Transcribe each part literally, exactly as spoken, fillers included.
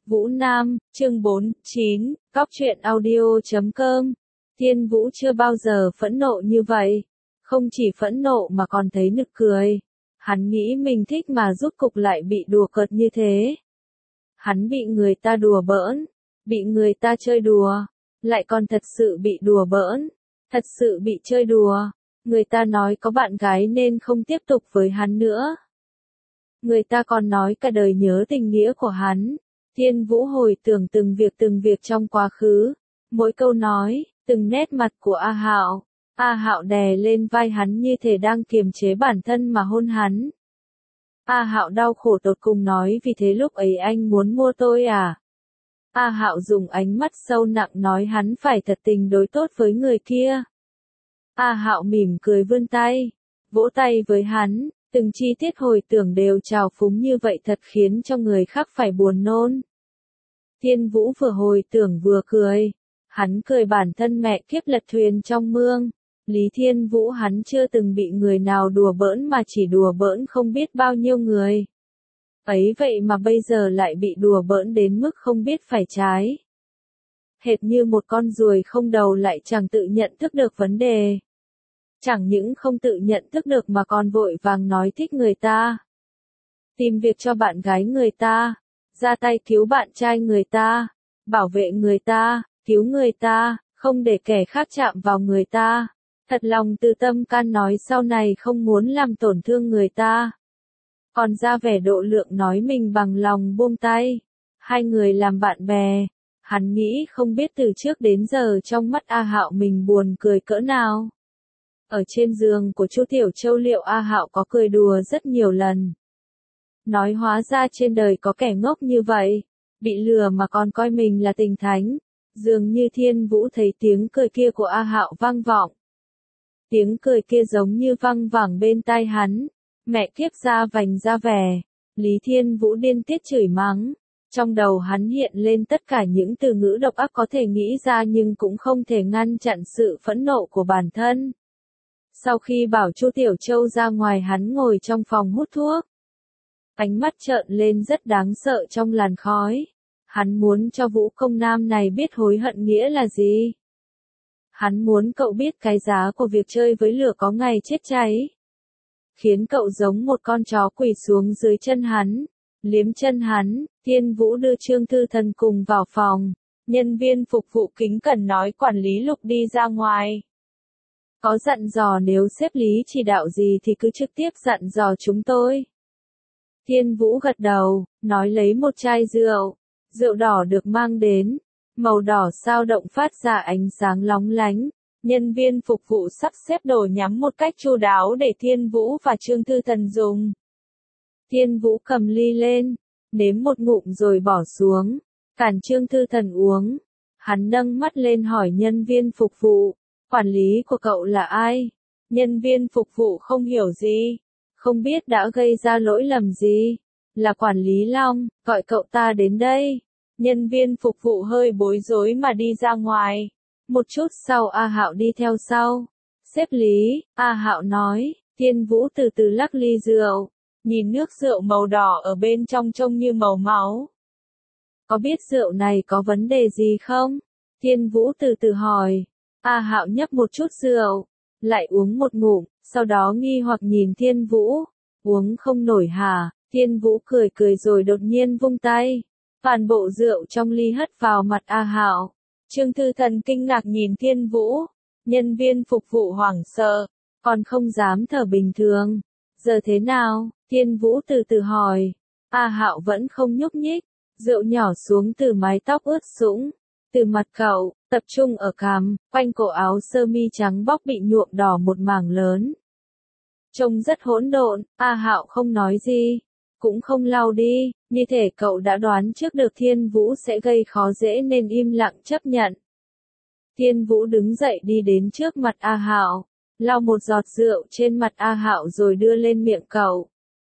Vũ Nam, chương bốn mươi chín, Cóc truyện audio chấm com. Thiên Vũ chưa bao giờ phẫn nộ như vậy. Không chỉ phẫn nộ mà còn thấy nực cười. Hắn nghĩ mình thích mà rốt cục lại bị đùa cợt như thế. Hắn bị người ta đùa bỡn, bị người ta chơi đùa, lại còn thật sự bị đùa bỡn, thật sự bị chơi đùa. Người ta nói có bạn gái nên không tiếp tục với hắn nữa. Người ta còn nói cả đời nhớ tình nghĩa của hắn. Thiên Vũ hồi tưởng từng việc từng việc trong quá khứ, mỗi câu nói, từng nét mặt của A Hạo. A Hạo đè lên vai hắn như thể đang kiềm chế bản thân mà hôn hắn. A Hạo đau khổ tột cùng nói vì thế lúc ấy anh muốn mua tôi à? A Hạo dùng ánh mắt sâu nặng nói hắn phải thật tình đối tốt với người kia. A Hạo mỉm cười vươn tay, vỗ tay với hắn, từng chi tiết hồi tưởng đều trào phúng như vậy thật khiến cho người khác phải buồn nôn. Thiên Vũ vừa hồi tưởng vừa cười, hắn cười bản thân mẹ kiếp lật thuyền trong mương. Lý Thiên Vũ hắn chưa từng bị người nào đùa bỡn mà chỉ đùa bỡn không biết bao nhiêu người. Ấy vậy mà bây giờ lại bị đùa bỡn đến mức không biết phải trái. Hệt như một con ruồi không đầu lại chẳng tự nhận thức được vấn đề. Chẳng những không tự nhận thức được mà còn vội vàng nói thích người ta. Tìm việc cho bạn gái người ta, ra tay cứu bạn trai người ta, bảo vệ người ta, cứu người ta, không để kẻ khác chạm vào người ta. Thật lòng từ tâm can nói sau này không muốn làm tổn thương người ta. Còn ra vẻ độ lượng nói mình bằng lòng buông tay. Hai người làm bạn bè. Hắn nghĩ không biết từ trước đến giờ trong mắt A Hạo mình buồn cười cỡ nào. Ở trên giường của Chu Tiểu Châu liệu A Hạo có cười đùa rất nhiều lần. Nói hóa ra trên đời có kẻ ngốc như vậy. Bị lừa mà còn coi mình là tình thánh. Dường như Thiên Vũ thấy tiếng cười kia của A Hạo vang vọng. Tiếng cười kia giống như văng vẳng bên tai hắn. Mẹ kiếp ra vành ra vẻ. Lý Thiên Vũ điên tiết chửi mắng. Trong đầu hắn hiện lên tất cả những từ ngữ độc ác có thể nghĩ ra nhưng cũng không thể ngăn chặn sự phẫn nộ của bản thân. Sau khi bảo Chu Tiểu Châu ra ngoài hắn ngồi trong phòng hút thuốc. Ánh mắt trợn lên rất đáng sợ trong làn khói. Hắn muốn cho Vũ Công Nam này biết hối hận nghĩa là gì. Hắn muốn cậu biết cái giá của việc chơi với lửa có ngày chết cháy. Khiến cậu giống một con chó quỳ xuống dưới chân hắn, liếm chân hắn. Thiên Vũ đưa Trương Thư Thần cùng vào phòng. Nhân viên phục vụ kính cẩn nói quản lý Lục đi ra ngoài. Có dặn dò nếu sếp Lý chỉ đạo gì thì cứ trực tiếp dặn dò chúng tôi. Thiên Vũ gật đầu, nói lấy một chai rượu. Rượu đỏ được mang đến. Màu đỏ sao động phát ra ánh sáng lóng lánh. Nhân viên phục vụ sắp xếp đồ nhắm một cách chu đáo để Thiên Vũ và Trương Thư Thần dùng. Thiên Vũ cầm ly lên, nếm một ngụm rồi bỏ xuống, cản Trương Thư Thần uống. Hắn nâng mắt lên hỏi nhân viên phục vụ, quản lý của cậu là ai? Nhân viên phục vụ không hiểu gì, không biết đã gây ra lỗi lầm gì. Là quản lý Long, gọi cậu ta đến đây. Nhân viên phục vụ hơi bối rối mà đi ra ngoài. Một chút sau A Hạo đi theo sau. Sếp Lý, A Hạo nói. Thiên Vũ từ từ lắc ly rượu. Nhìn nước rượu màu đỏ ở bên trong trông như màu máu. Có biết rượu này có vấn đề gì không? Thiên Vũ từ từ hỏi. A Hạo nhấp một chút rượu. Lại uống một ngụm. Sau đó nghi hoặc nhìn Thiên Vũ. Uống không nổi hả? Thiên Vũ cười cười rồi đột nhiên vung tay. Toàn bộ rượu trong ly hất vào mặt A Hạo. Trương Thư Thần kinh ngạc nhìn Thiên Vũ. Nhân viên phục vụ hoảng sợ. Còn không dám thở bình thường. Giờ thế nào? Thiên Vũ từ từ hỏi. A Hạo vẫn không nhúc nhích. Rượu nhỏ xuống từ mái tóc ướt sũng. Từ mặt cậu, tập trung ở cằm, quanh cổ áo sơ mi trắng bóc bị nhuộm đỏ một mảng lớn. Trông rất hỗn độn. A Hạo không nói gì. Cũng không lau đi, như thể cậu đã đoán trước được Thiên Vũ sẽ gây khó dễ nên im lặng chấp nhận. Thiên Vũ đứng dậy đi đến trước mặt A Hạo, lau một giọt rượu trên mặt A Hạo rồi đưa lên miệng cậu.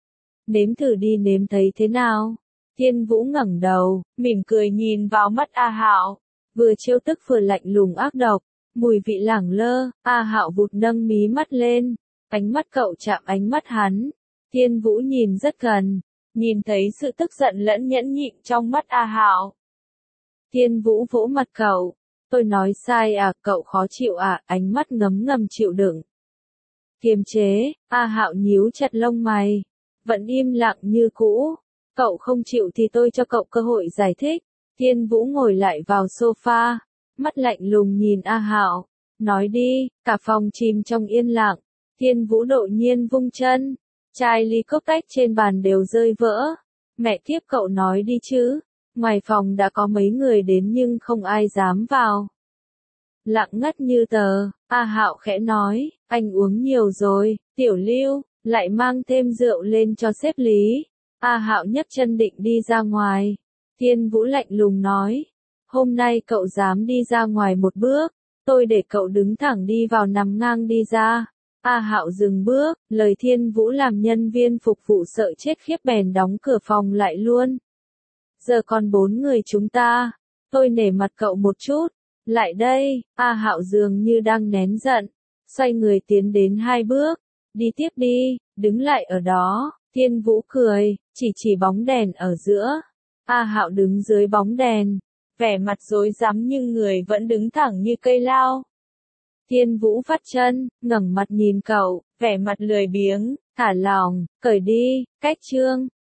Nếm thử đi, nếm thấy thế nào? Thiên Vũ ngẩng đầu, mỉm cười nhìn vào mắt A Hạo, vừa trêu tức vừa lạnh lùng ác độc, mùi vị lẳng lơ. A Hạo vụt nâng mí mắt lên, ánh mắt cậu chạm ánh mắt hắn. Thiên Vũ nhìn rất gần, nhìn thấy sự tức giận lẫn nhẫn nhịn trong mắt A Hạo. Thiên Vũ vỗ mặt cậu, tôi nói sai à, cậu khó chịu à, ánh mắt ngấm ngầm chịu đựng. Kiềm chế, A Hạo nhíu chặt lông mày, vẫn im lặng như cũ, cậu không chịu thì tôi cho cậu cơ hội giải thích. Thiên Vũ ngồi lại vào sofa, mắt lạnh lùng nhìn A Hạo, nói đi, cả phòng chìm trong yên lặng. Thiên Vũ đột nhiên vung chân, chai ly cốc tách trên bàn đều rơi vỡ. Mẹ kiếp, cậu nói đi chứ, ngoài phòng đã có mấy người đến nhưng không ai dám vào. Lặng ngắt như tờ, A Hạo khẽ nói, anh uống nhiều rồi, Tiểu Lưu, lại mang thêm rượu lên cho sếp Lý. A Hạo nhấc chân định đi ra ngoài. Thiên Vũ lạnh lùng nói, hôm nay cậu dám đi ra ngoài một bước, tôi để cậu đứng thẳng đi vào nằm ngang đi ra. A Hạo dừng bước, lời Thiên Vũ làm nhân viên phục vụ sợ chết khiếp bèn đóng cửa phòng lại luôn. Giờ còn bốn người chúng ta, tôi nể mặt cậu một chút, lại đây. A Hạo dường như đang nén giận, xoay người tiến đến hai bước, đi tiếp đi, đứng lại ở đó. Thiên Vũ cười, chỉ chỉ bóng đèn ở giữa. A Hạo đứng dưới bóng đèn, vẻ mặt rối rắm nhưng người vẫn đứng thẳng như cây lao. Thiên Vũ vắt chân, ngẩng mặt nhìn cậu, vẻ mặt lười biếng, thả lỏng, cởi đi, cách chương.